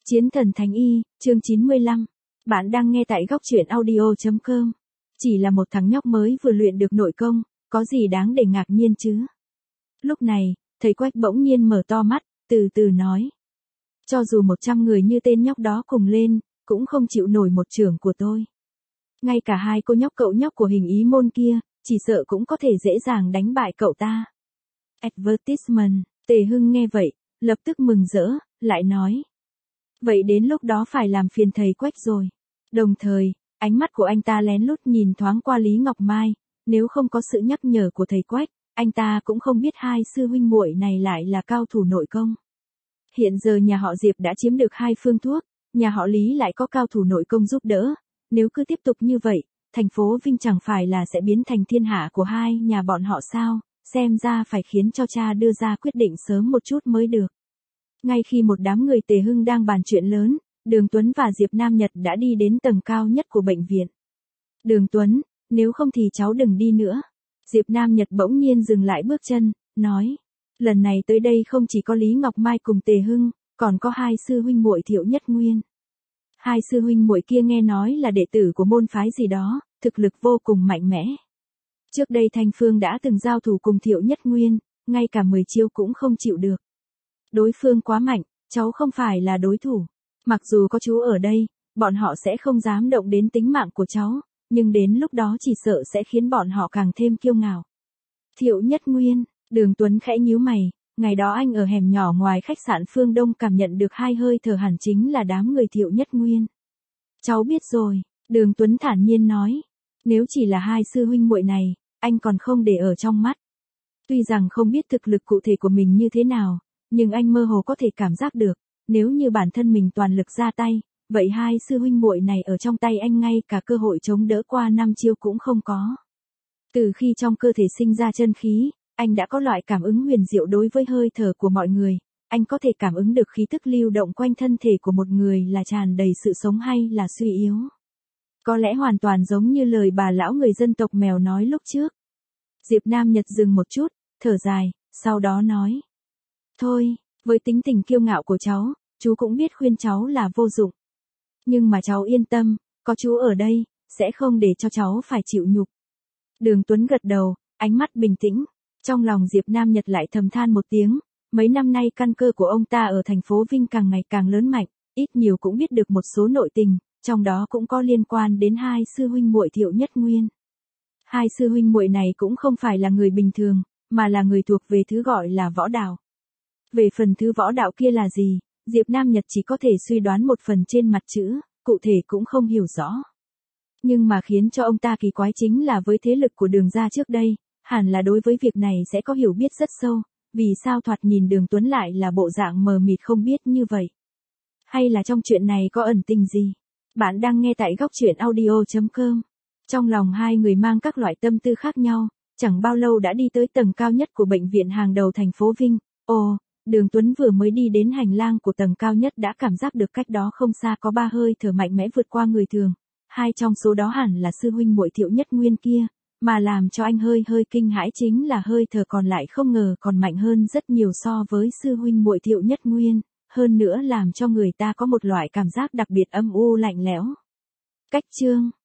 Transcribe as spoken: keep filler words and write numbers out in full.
Chiến thần Thánh Y, chương chín mươi lăm. Bạn đang nghe tại góc truyện audio.com. Chỉ là một thằng nhóc mới vừa luyện được nội công, có gì đáng để ngạc nhiên chứ? Lúc này, thầy Quách bỗng nhiên mở to mắt, từ từ nói. Cho dù một trăm người như tên nhóc đó cùng lên, cũng không chịu nổi một chưởng của tôi. Ngay cả hai cô nhóc cậu nhóc của hình ý môn kia, chỉ sợ cũng có thể dễ dàng đánh bại cậu ta. Advertisement, Tề Hưng nghe vậy, lập tức mừng rỡ, lại nói. Vậy đến lúc đó phải làm phiền thầy Quách rồi. Đồng thời, ánh mắt của anh ta lén lút nhìn thoáng qua Lý Ngọc Mai, nếu không có sự nhắc nhở của thầy Quách, anh ta cũng không biết hai sư huynh muội này lại là cao thủ nội công. Hiện giờ nhà họ Diệp đã chiếm được hai phương thuốc, nhà họ Lý lại có cao thủ nội công giúp đỡ, nếu cứ tiếp tục như vậy, thành phố Vinh chẳng phải là sẽ biến thành thiên hạ của hai nhà bọn họ sao, xem ra phải khiến cho cha đưa ra quyết định sớm một chút mới được. Ngay khi một đám người Tề Hưng đang bàn chuyện lớn, Đường Tuấn và Diệp Nam Nhật đã đi đến tầng cao nhất của bệnh viện. Đường Tuấn, nếu không thì cháu đừng đi nữa. Diệp Nam Nhật bỗng nhiên dừng lại bước chân, nói. Lần này tới đây không chỉ có Lý Ngọc Mai cùng Tề Hưng, còn có hai sư huynh muội Thiệu Nhất Nguyên. Hai sư huynh muội kia nghe nói là đệ tử của môn phái gì đó, thực lực vô cùng mạnh mẽ. Trước đây Thanh Phương đã từng giao thủ cùng Thiệu Nhất Nguyên, ngay cả mười chiêu cũng không chịu được. Đối phương quá mạnh, cháu không phải là đối thủ. Mặc dù có chú ở đây, bọn họ sẽ không dám động đến tính mạng của cháu, nhưng đến lúc đó chỉ sợ sẽ khiến bọn họ càng thêm kiêu ngạo. Thiệu Nhất Nguyên, Đường Tuấn khẽ nhíu mày, ngày đó anh ở hẻm nhỏ ngoài khách sạn Phương Đông cảm nhận được hai hơi thở hẳn chính là đám người Thiệu Nhất Nguyên. Cháu biết rồi, Đường Tuấn thản nhiên nói, nếu chỉ là hai sư huynh muội này, anh còn không để ở trong mắt. Tuy rằng không biết thực lực cụ thể của mình như thế nào, nhưng anh mơ hồ có thể cảm giác được, nếu như bản thân mình toàn lực ra tay, vậy hai sư huynh muội này ở trong tay anh ngay cả cơ hội chống đỡ qua năm chiêu cũng không có. Từ khi trong cơ thể sinh ra chân khí, anh đã có loại cảm ứng huyền diệu đối với hơi thở của mọi người, anh có thể cảm ứng được khí tức lưu động quanh thân thể của một người là tràn đầy sự sống hay là suy yếu. Có lẽ hoàn toàn giống như lời bà lão người dân tộc mèo nói lúc trước. Diệp Nam Nhật dừng một chút, thở dài, sau đó nói. Thôi, với tính tình kiêu ngạo của cháu, chú cũng biết khuyên cháu là vô dụng. Nhưng mà cháu yên tâm, có chú ở đây, sẽ không để cho cháu phải chịu nhục. Đường Tuấn gật đầu, ánh mắt bình tĩnh. Trong lòng Diệp Nam Nhật lại thầm than một tiếng, mấy năm nay căn cơ của ông ta ở thành phố Vinh càng ngày càng lớn mạnh, ít nhiều cũng biết được một số nội tình, trong đó cũng có liên quan đến hai sư huynh muội Thiệu Nhất Nguyên. Hai sư huynh muội này cũng không phải là người bình thường, mà là người thuộc về thứ gọi là võ đạo. Về phần thứ võ đạo kia là gì, Diệp Nam Nhật chỉ có thể suy đoán một phần trên mặt chữ, cụ thể cũng không hiểu rõ. Nhưng mà khiến cho ông ta kỳ quái chính là với thế lực của Đường gia trước đây, hẳn là đối với việc này sẽ có hiểu biết rất sâu, vì sao thoạt nhìn Đường Tuấn lại là bộ dạng mờ mịt không biết như vậy. Hay là trong chuyện này có ẩn tình gì? Bạn đang nghe tại góc truyện audio.com. Trong lòng hai người mang các loại tâm tư khác nhau, chẳng bao lâu đã đi tới tầng cao nhất của bệnh viện hàng đầu thành phố Vinh. Ồ, Đường Tuấn vừa mới đi đến hành lang của tầng cao nhất đã cảm giác được cách đó không xa có ba hơi thở mạnh mẽ vượt qua người thường. Hai trong số đó hẳn là sư huynh muội Thiệu Nhất Nguyên kia, mà làm cho anh hơi hơi kinh hãi chính là hơi thở còn lại không ngờ còn mạnh hơn rất nhiều so với sư huynh muội Thiệu Nhất Nguyên, hơn nữa làm cho người ta có một loại cảm giác đặc biệt âm u lạnh lẽo. Cách chương